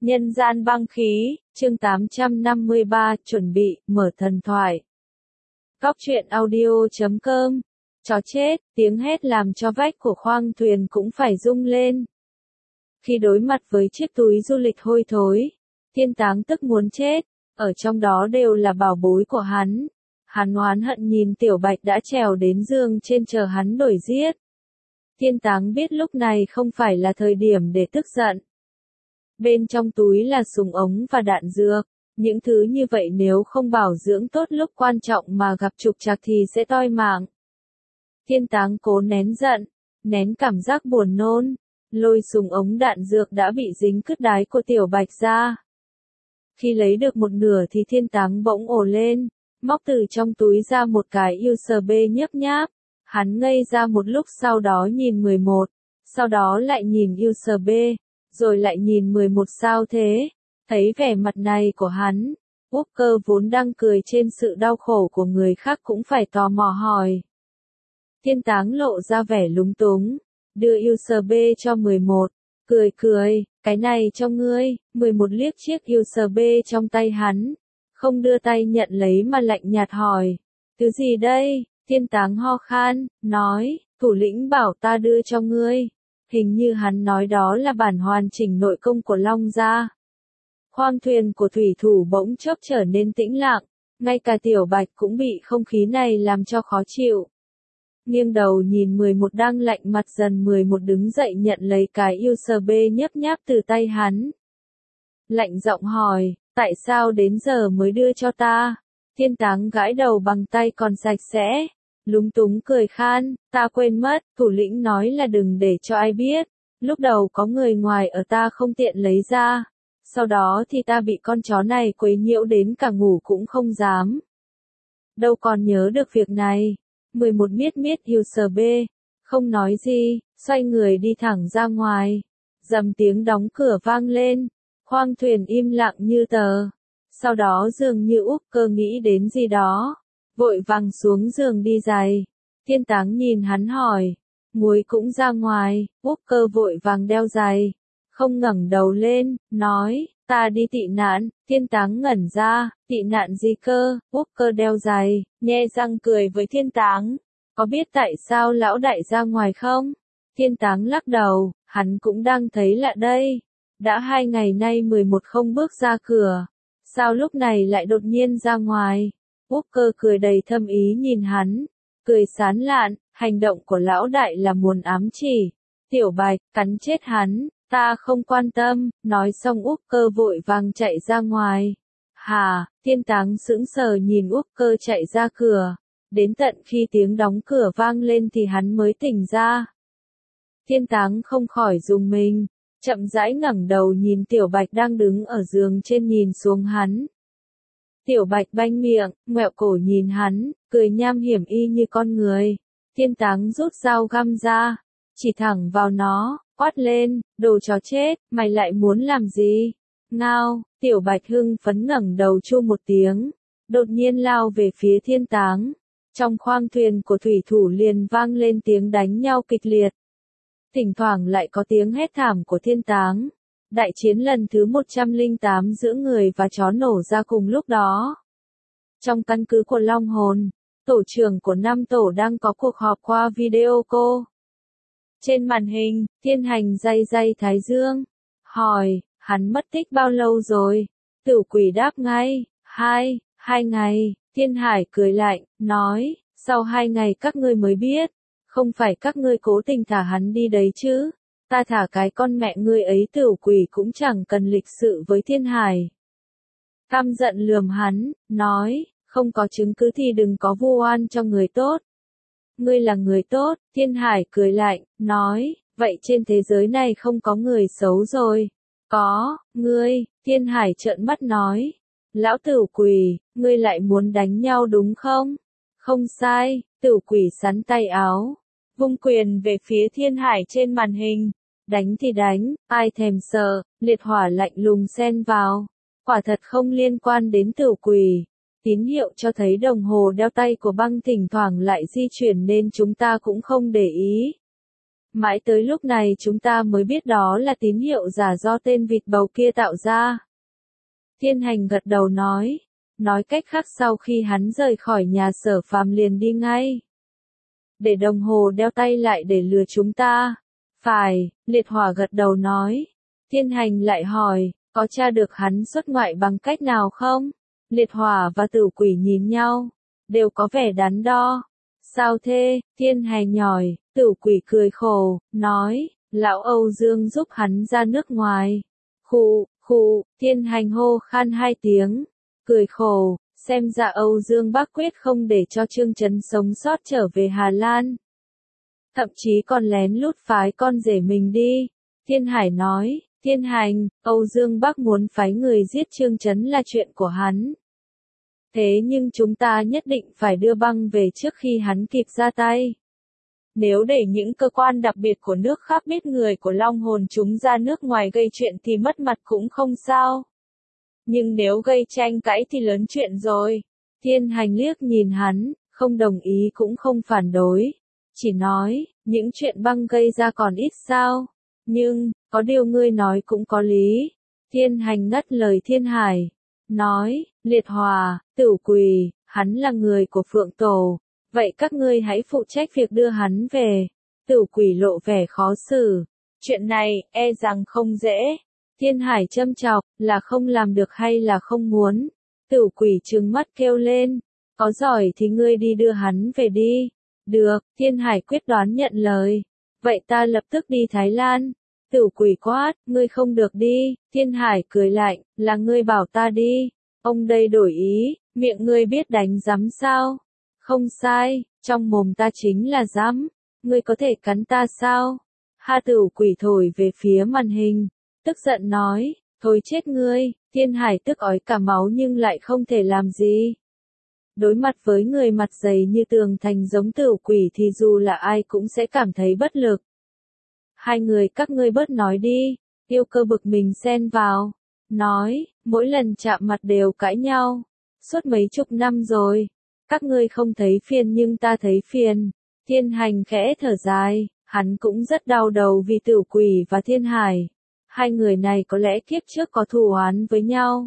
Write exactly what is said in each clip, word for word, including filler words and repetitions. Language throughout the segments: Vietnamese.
Nhân gian băng khí, chương tám trăm năm mươi ba, chuẩn bị, mở thần thoại. Góc truyện audio chấm com. Chó chết, tiếng hét làm cho vách của khoang thuyền cũng phải rung lên. Khi đối mặt với chiếc túi du lịch hôi thối, Thiên Táng tức muốn chết, ở trong đó đều là bảo bối của hắn. Hắn oán hận nhìn Tiểu Bạch đã trèo đến giường trên chờ hắn đuổi giết. Thiên Táng biết lúc này không phải là thời điểm để tức giận. Bên trong túi là súng ống và đạn dược, những thứ như vậy nếu không bảo dưỡng tốt lúc quan trọng mà gặp trục trặc thì sẽ toi mạng. Thiên Táng cố nén giận, nén cảm giác buồn nôn, lôi súng ống đạn dược đã bị dính cứt đái của Tiểu Bạch ra. Khi lấy được một nửa thì Thiên Táng bỗng ồ lên, móc từ trong túi ra một cái u ét bê nhấp nháp. Hắn ngây ra một lúc, sau đó nhìn mười một, sau đó lại nhìn u ét bê, rồi lại nhìn mười một. Sao thế? Thấy vẻ mặt này của hắn, Walker vốn đang cười trên sự đau khổ của người khác cũng phải tò mò hỏi. Thiên Táng lộ ra vẻ lúng túng, đưa u ét bê cho mười một, cười cười, cái này cho ngươi. Mười một liếc chiếc u ét bê trong tay hắn, không đưa tay nhận lấy mà lạnh nhạt hỏi, thứ gì đây? Thiên Táng ho khan, nói, thủ lĩnh bảo ta đưa cho ngươi. Hình như hắn nói đó là bản hoàn chỉnh nội công của Long gia. Khoang thuyền của thủy thủ bỗng chốc trở nên tĩnh lặng, ngay cả Tiểu Bạch cũng bị không khí này làm cho khó chịu. Nghiêng đầu nhìn mười một đang lạnh mặt dần, mười một đứng dậy nhận lấy cái u ét bê nhấp nháp từ tay hắn. Lạnh giọng hỏi, tại sao đến giờ mới đưa cho ta? Thiên Táng gãi đầu bằng tay còn sạch sẽ, lúng túng cười khan, ta quên mất, thủ lĩnh nói là đừng để cho ai biết, lúc đầu có người ngoài ở ta không tiện lấy ra, sau đó thì ta bị con chó này quấy nhiễu đến cả ngủ cũng không dám. Đâu còn nhớ được việc này. Mười một miết miết u ét bê, không nói gì, xoay người đi thẳng ra ngoài. Dầm tiếng đóng cửa vang lên, khoang thuyền im lặng như tờ. Sau đó dường như Úc Cơ nghĩ đến gì đó, vội vàng xuống giường đi giày. Thiên Táng nhìn hắn hỏi, muối cũng ra ngoài. Úc Cơ vội vàng đeo giày, không ngẩng đầu lên, nói, ta đi tị nạn. Thiên Táng ngẩn ra, tị nạn gì cơ? Úc Cơ đeo giày, nhe răng cười với Thiên Táng, có biết tại sao lão đại ra ngoài không? Thiên Táng lắc đầu, hắn cũng đang thấy lạ đây. Đã hai ngày nay mười một không bước ra cửa, sao lúc này lại đột nhiên ra ngoài? Úc Cơ cười đầy thâm ý nhìn hắn, cười sán lạn, hành động của lão đại là muốn ám chỉ. Tiểu Bạch, cắn chết hắn, ta không quan tâm. Nói xong Úc Cơ vội vàng chạy ra ngoài. Hà, Thiên Táng sững sờ nhìn Úc Cơ chạy ra cửa, đến tận khi tiếng đóng cửa vang lên thì hắn mới tỉnh ra. Thiên Táng không khỏi rùng mình, chậm rãi ngẩng đầu nhìn Tiểu Bạch đang đứng ở giường trên nhìn xuống hắn. Tiểu Bạch banh miệng, ngoẹo cổ nhìn hắn, cười nham hiểm y như con người. Thiên Táng rút dao găm ra, chỉ thẳng vào nó, quát lên, đồ chó chết, mày lại muốn làm gì? Ngao, Tiểu Bạch hưng phấn ngẩng đầu chu một tiếng, đột nhiên lao về phía Thiên Táng. Trong khoang thuyền của thủy thủ liền vang lên tiếng đánh nhau kịch liệt. Thỉnh thoảng lại có tiếng hét thảm của Thiên Táng. Đại chiến lần thứ một trăm lẻ tám giữa người và chó nổ ra cùng lúc đó. Trong căn cứ của Long Hồn, tổ trưởng của năm tổ đang có cuộc họp qua video call. Trên màn hình, Thiên Hành day day thái dương, hỏi, hắn mất tích bao lâu rồi? Tử Quỷ đáp ngay, hai, hai ngày. Thiên Hải cười lạnh, nói, sau hai ngày các ngươi mới biết, không phải các ngươi cố tình thả hắn đi đấy chứ? Ta thả cái con mẹ ngươi ấy. Tử Quỷ cũng chẳng cần lịch sự với Thiên Hải. Căm giận lườm hắn, nói, không có chứng cứ thì đừng có vu oan cho người tốt. Ngươi là người tốt. Thiên Hải cười lạnh, nói, vậy trên thế giới này không có người xấu rồi. Có, ngươi. Thiên Hải trợn mắt nói, lão Tử Quỷ, ngươi lại muốn đánh nhau đúng không? Không sai. Tử Quỷ sắn tay áo, vung quyền về phía Thiên Hải trên màn hình. Đánh thì đánh, ai thèm sợ. Liệt hỏa lạnh lùng xen vào, quả thật không liên quan đến Tử Quỷ. Tín hiệu cho thấy đồng hồ đeo tay của băng thỉnh thoảng lại di chuyển nên chúng ta cũng không để ý. Mãi tới lúc này chúng ta mới biết đó là tín hiệu giả do tên vịt bầu kia tạo ra. Thiên Hành gật đầu nói. Nói cách khác sau khi hắn rời khỏi nhà Sở Phàm liền đi ngay. Để đồng hồ đeo tay lại để lừa chúng ta. Phải, Liệt Hỏa gật đầu nói. Thiên Hành lại hỏi, có tra được hắn xuất ngoại bằng cách nào không? Liệt Hỏa và Tử Quỷ nhìn nhau, đều có vẻ đắn đo. Sao thế? Thiên Hành nhhỏi. Tử Quỷ cười khổ, nói, lão Âu Dương giúp hắn ra nước ngoài. Khụ, khụ, Thiên Hành hô khan hai tiếng, cười khổ, xem ra Âu Dương bác quyết không để cho Trương Chấn sống sót trở về Hà Lan. Thậm chí còn lén lút phái con rể mình đi. Thiên Hải nói, Thiên Hành, Âu Dương bác muốn phái người giết Trương Chấn là chuyện của hắn. Thế nhưng chúng ta nhất định phải đưa băng về trước khi hắn kịp ra tay. Nếu để những cơ quan đặc biệt của nước khác biết người của Long Hồn chúng ra nước ngoài gây chuyện thì mất mặt cũng không sao. Nhưng nếu gây tranh cãi thì lớn chuyện rồi. Thiên Hành liếc nhìn hắn, không đồng ý cũng không phản đối. Chỉ nói, những chuyện băng gây ra còn ít sao. Nhưng, có điều ngươi nói cũng có lý. Thiên Hành ngắt lời Thiên Hải. Nói, Liệt Hòa, Tử Quỷ, hắn là người của Phượng Tổ. Vậy các ngươi hãy phụ trách việc đưa hắn về. Tử Quỷ lộ vẻ khó xử. Chuyện này, e rằng không dễ. Thiên Hải châm chọc, là không làm được hay là không muốn. Tử Quỷ trừng mắt kêu lên. Có giỏi thì ngươi đi đưa hắn về đi. Được, Thiên Hải quyết đoán nhận lời. Vậy ta lập tức đi Thái Lan. Tử Quỷ quát, ngươi không được đi. Thiên Hải cười lạnh, là ngươi bảo ta đi. Ông đây đổi ý, miệng ngươi biết đánh rắm sao? Không sai, trong mồm ta chính là rắm. Ngươi có thể cắn ta sao? Ha, Tử Quỷ thổi về phía màn hình, tức giận nói, thôi chết ngươi. Thiên Hải tức ói cả máu nhưng lại không thể làm gì. Đối mặt với người mặt dày như tường thành giống Tử Quỷ thì dù là ai cũng sẽ cảm thấy bất lực. Hai người các ngươi bớt nói đi. Yêu Cơ bực mình xen vào. Nói, mỗi lần chạm mặt đều cãi nhau. Suốt mấy chục năm rồi. Các ngươi không thấy phiền nhưng ta thấy phiền. Thiên Hành khẽ thở dài. Hắn cũng rất đau đầu vì Tử Quỷ và Thiên Hải. Hai người này có lẽ kiếp trước có thù oán với nhau.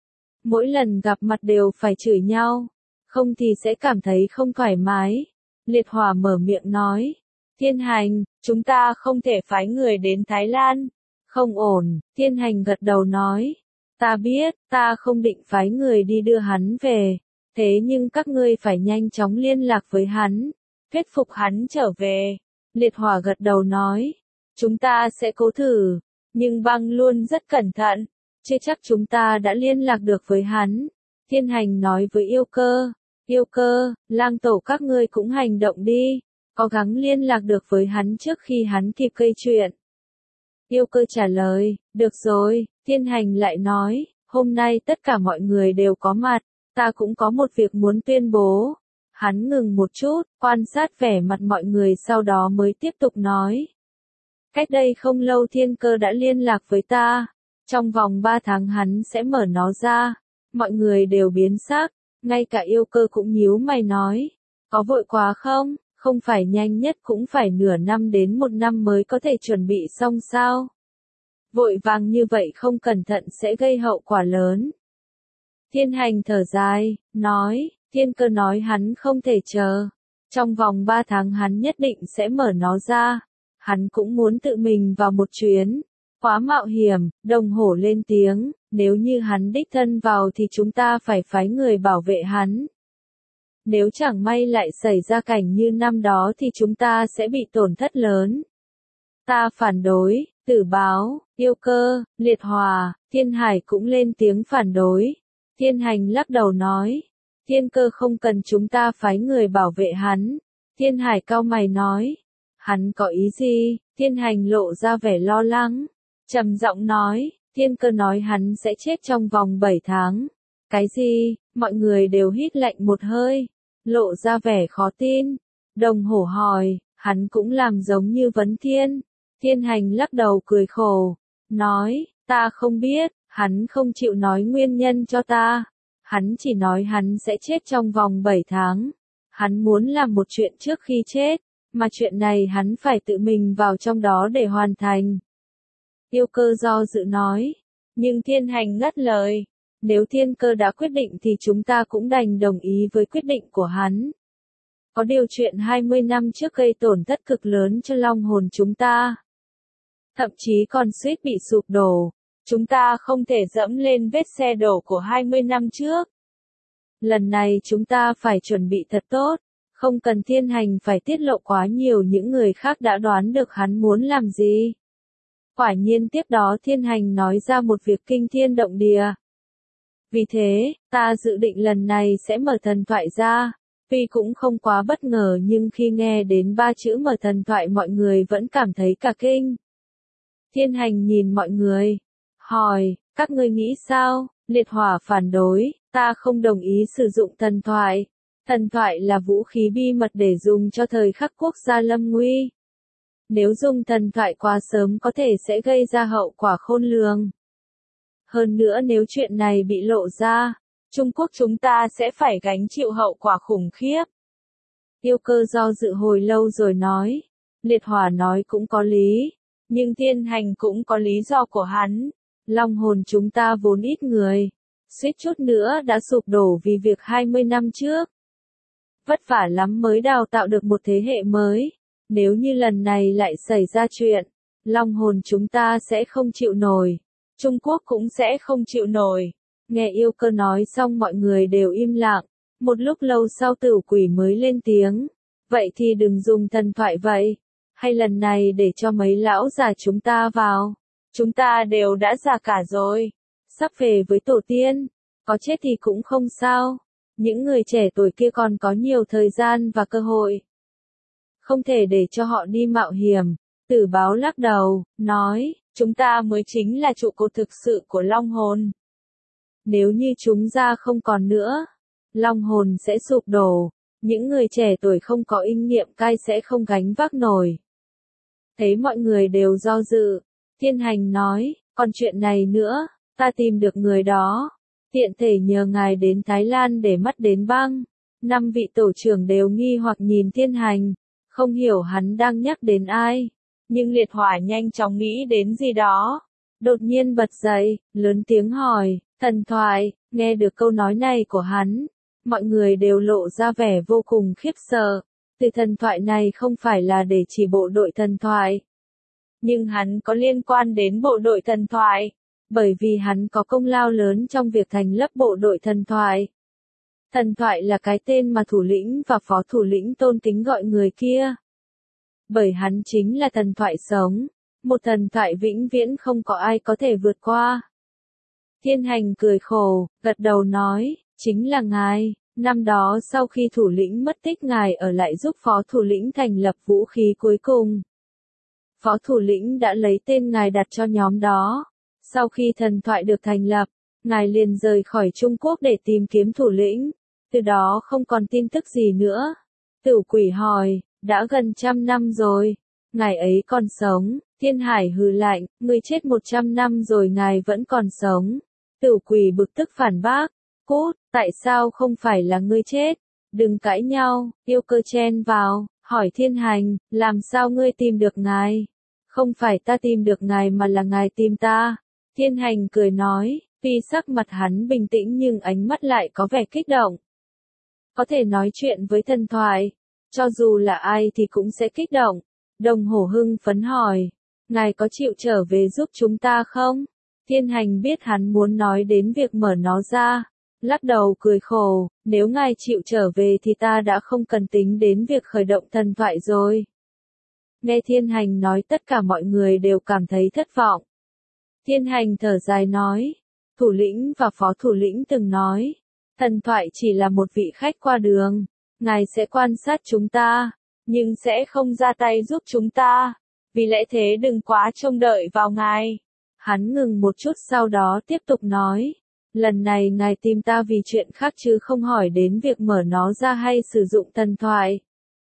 Mỗi lần gặp mặt đều phải chửi nhau. Không thì sẽ cảm thấy không thoải mái. Liệt Hỏa mở miệng nói. Thiên Hành, chúng ta không thể phái người đến Thái Lan. Không ổn, Thiên Hành gật đầu nói. Ta biết, ta không định phái người đi đưa hắn về. Thế nhưng các ngươi phải nhanh chóng liên lạc với hắn. Thuyết phục hắn trở về. Liệt Hỏa gật đầu nói. Chúng ta sẽ cố thử. Nhưng băng luôn rất cẩn thận. Chưa chắc chúng ta đã liên lạc được với hắn. Thiên Hành nói với Yêu Cơ. Yêu Cơ, lang tổ các ngươi cũng hành động đi. Cố gắng liên lạc được với hắn trước khi hắn kịp gây chuyện. Yêu Cơ trả lời, được rồi. Thiên Hành lại nói, hôm nay tất cả mọi người đều có mặt, ta cũng có một việc muốn tuyên bố. Hắn ngừng một chút, quan sát vẻ mặt mọi người sau đó mới tiếp tục nói. Cách đây không lâu Thiên Cơ đã liên lạc với ta. Trong vòng ba tháng hắn sẽ mở nó ra. Mọi người đều biến sắc, ngay cả Yêu Cơ cũng nhíu mày nói. Có vội quá không? Không phải nhanh nhất cũng phải nửa năm đến một năm mới có thể chuẩn bị xong sao? Vội vàng như vậy không cẩn thận sẽ gây hậu quả lớn. Thiên Hành thở dài, nói, Thiên Cơ nói hắn không thể chờ. Trong vòng ba tháng hắn nhất định sẽ mở nó ra. Hắn cũng muốn tự mình vào một chuyến. Quá mạo hiểm, Đồng Hổ lên tiếng, nếu như hắn đích thân vào thì chúng ta phải phái người bảo vệ hắn. Nếu chẳng may lại xảy ra cảnh như năm đó thì chúng ta sẽ bị tổn thất lớn. Ta phản đối. Tử Báo, Yêu Cơ, Liệt Hòa, Thiên Hải cũng lên tiếng phản đối. Thiên Hành lắc đầu nói. Thiên Cơ không cần chúng ta phái người bảo vệ hắn. Thiên Hải cau mày nói. Hắn có ý gì? Thiên Hành lộ ra vẻ lo lắng. Trầm giọng nói. Thiên Cơ nói hắn sẽ chết trong vòng bảy tháng. Cái gì? Mọi người đều hít lạnh một hơi. Lộ ra vẻ khó tin. Đồng Hổ hỏi. Hắn cũng làm giống như Vấn Thiên. Thiên Hành lắc đầu cười khổ. Nói, ta không biết, hắn không chịu nói nguyên nhân cho ta. Hắn chỉ nói hắn sẽ chết trong vòng bảy tháng. Hắn muốn làm một chuyện trước khi chết. mà chuyện này hắn phải tự mình vào trong đó để hoàn thành. Yêu Cơ do dự nói, nhưng Thiên Hành ngắt lời, nếu Thiên Cơ đã quyết định thì chúng ta cũng đành đồng ý với quyết định của hắn. Có điều chuyện hai mươi năm trước gây tổn thất cực lớn cho long hồn chúng ta. Thậm chí còn suýt bị sụp đổ. Chúng ta không thể dẫm lên vết xe đổ của hai mươi năm trước. Lần này chúng ta phải chuẩn bị thật tốt, không cần Thiên Hành phải tiết lộ quá nhiều, những người khác đã đoán được hắn muốn làm gì. Quả nhiên tiếp đó Thiên Hành nói ra một việc kinh thiên động địa. Vì thế, ta dự định lần này sẽ mở thần thoại ra. Tuy cũng không quá bất ngờ nhưng khi nghe đến ba chữ mở thần thoại mọi người vẫn cảm thấy cả kinh. Thiên Hành nhìn mọi người, hỏi, các ngươi nghĩ sao? Liệt Hỏa phản đối, ta không đồng ý sử dụng thần thoại. Thần thoại là vũ khí bí mật để dùng cho thời khắc quốc gia lâm nguy. Nếu dùng thần thoại quá sớm có thể sẽ gây ra hậu quả khôn lường. Hơn nữa nếu chuyện này bị lộ ra, Trung Quốc chúng ta sẽ phải gánh chịu hậu quả khủng khiếp. Yêu Cơ do dự hồi lâu rồi nói, Liệt Hỏa nói cũng có lý, nhưng Thiên Hành cũng có lý do của hắn. Long hồn chúng ta vốn ít người, suýt chút nữa đã sụp đổ vì việc hai mươi năm trước. Vất vả lắm mới đào tạo được một thế hệ mới, nếu như lần này lại xảy ra chuyện, long hồn chúng ta sẽ không chịu nổi, Trung Quốc cũng sẽ không chịu nổi. Nghe Yêu Cơ nói xong mọi người đều im lặng, một lúc lâu sau Tửu Quỷ mới lên tiếng, vậy thì đừng dùng thần thoại vậy, hay lần này để cho mấy lão già chúng ta vào, chúng ta đều đã già cả rồi, sắp về với tổ tiên, có chết thì cũng không sao, những người trẻ tuổi kia còn có nhiều thời gian và cơ hội. Không thể để cho họ đi mạo hiểm. Tử Báo lắc đầu, nói, chúng ta mới chính là trụ cột thực sự của long hồn. Nếu như chúng ra không còn nữa, long hồn sẽ sụp đổ, những người trẻ tuổi không có kinh nghiệm cai sẽ không gánh vác nổi. Thấy mọi người đều do dự, Thiên Hành nói, còn chuyện này nữa, ta tìm được người đó, tiện thể nhờ ngài đến Thái Lan để mắt đến băng. Năm vị tổ trưởng đều nghi hoặc nhìn Thiên Hành, không hiểu hắn đang nhắc đến ai. Nhưng Liệt Hỏa nhanh chóng nghĩ đến gì đó. Đột nhiên bật dậy, lớn tiếng hỏi, thần thoại, nghe được câu nói này của hắn. Mọi người đều lộ ra vẻ vô cùng khiếp sợ. Từ thần thoại này không phải là để chỉ bộ đội thần thoại. Nhưng hắn có liên quan đến bộ đội thần thoại. Bởi vì hắn có công lao lớn trong việc thành lập bộ đội thần thoại. Thần thoại là cái tên mà thủ lĩnh và phó thủ lĩnh tôn kính gọi người kia. Bởi hắn chính là thần thoại sống, một thần thoại vĩnh viễn không có ai có thể vượt qua. Thiên Hành cười khổ, gật đầu nói, chính là ngài. Năm đó sau khi thủ lĩnh mất tích ngài ở lại giúp phó thủ lĩnh thành lập vũ khí cuối cùng. Phó thủ lĩnh đã lấy tên ngài đặt cho nhóm đó. Sau khi thần thoại được thành lập, ngài liền rời khỏi Trung Quốc để tìm kiếm thủ lĩnh. Từ đó không còn tin tức gì nữa. Tửu Quỷ hỏi, đã gần trăm năm rồi, ngài ấy còn sống. Thiên Hải hừ lạnh, ngươi chết một trăm năm rồi ngài vẫn còn sống. Tửu Quỷ bực tức phản bác, cút, tại sao không phải là ngươi chết? Đừng cãi nhau. Yêu Cơ chen vào, hỏi Thiên Hành, làm sao ngươi tìm được ngài? Không phải ta tìm được ngài mà là ngài tìm ta. Thiên Hành cười nói, tuy sắc mặt hắn bình tĩnh nhưng ánh mắt lại có vẻ kích động. Có thể nói chuyện với thần thoại, cho dù là ai thì cũng sẽ kích động. Đồng Hổ hưng phấn hỏi, ngài có chịu trở về giúp chúng ta không? Thiên Hành biết hắn muốn nói đến việc mở nó ra, lắc đầu cười khổ, nếu ngài chịu trở về thì ta đã không cần tính đến việc khởi động thần thoại rồi. Nghe Thiên Hành nói tất cả mọi người đều cảm thấy thất vọng. Thiên Hành thở dài nói, thủ lĩnh và phó thủ lĩnh từng nói, thần thoại chỉ là một vị khách qua đường, ngài sẽ quan sát chúng ta, nhưng sẽ không ra tay giúp chúng ta, vì lẽ thế đừng quá trông đợi vào ngài. Hắn ngừng một chút sau đó tiếp tục nói, lần này ngài tìm ta vì chuyện khác chứ không hỏi đến việc mở nó ra hay sử dụng thần thoại.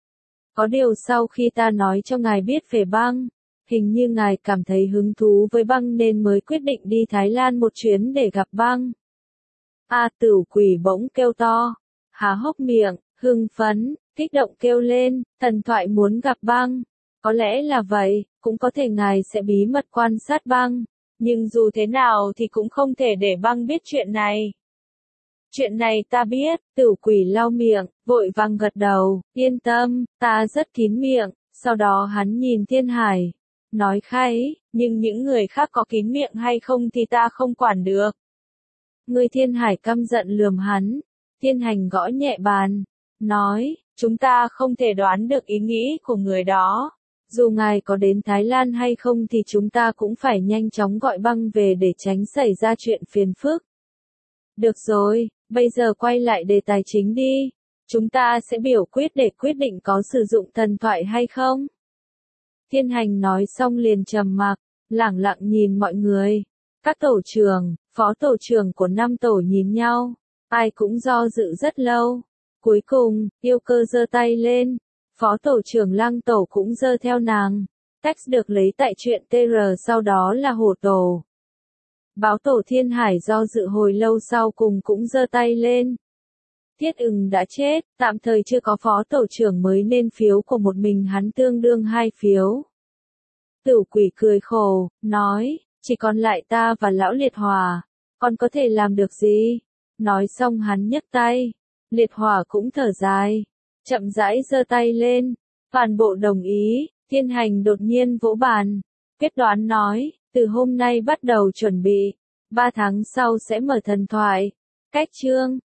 Có điều sau khi ta nói cho ngài biết về băng, hình như ngài cảm thấy hứng thú với băng nên mới quyết định đi Thái Lan một chuyến để gặp băng. A Tửu Quỷ bỗng kêu to, há hốc miệng, hưng phấn, Kích động kêu lên, thần thoại muốn gặp băng. Có lẽ là vậy, cũng có thể ngài sẽ bí mật quan sát băng. Nhưng dù thế nào thì cũng không thể để băng biết chuyện này. Chuyện này ta biết, Tử Quỷ lau miệng, vội vàng gật đầu, yên tâm, ta rất kín miệng. Sau đó hắn nhìn Thiên Hải, nói khai, nhưng những người khác có kín miệng hay không thì ta không quản được. Người Thiên Hải căm giận lườm hắn, Thiên Hành gõ nhẹ bàn, nói, chúng ta không thể đoán được ý nghĩ của người đó. Dù ngài có đến Thái Lan hay không thì chúng ta cũng phải nhanh chóng gọi băng về để tránh xảy ra chuyện phiền phức. Được rồi, bây giờ quay lại đề tài chính đi. Chúng ta sẽ biểu quyết để quyết định có sử dụng thần thoại hay không. Thiên Hành nói xong liền trầm mặc, lẳng lặng nhìn mọi người. Các tổ trưởng, phó tổ trưởng của năm tổ nhìn nhau, ai cũng do dự rất lâu. Cuối cùng, Yêu Cơ giơ tay lên, phó tổ trưởng Lăng tổ cũng giơ theo nàng. Text được lấy tại truyện tê rờ sau đó là Hổ tổ. Báo tổ Thiên Hải do dự hồi lâu sau cùng cũng giơ tay lên. Thiết Ưng đã chết, tạm thời chưa có phó tổ trưởng mới nên phiếu của một mình hắn tương đương hai phiếu. Tử Quỷ cười khổ, nói, chỉ còn lại ta và lão Liệt Hỏa, còn có thể làm được gì? Nói xong hắn nhấc tay, Liệt Hỏa cũng thở dài, chậm rãi giơ tay lên, toàn bộ đồng ý. Thiên Hành đột nhiên vỗ bàn, quyết đoán nói, từ hôm nay bắt đầu chuẩn bị, ba tháng sau sẽ mở thần thoại. Cách chương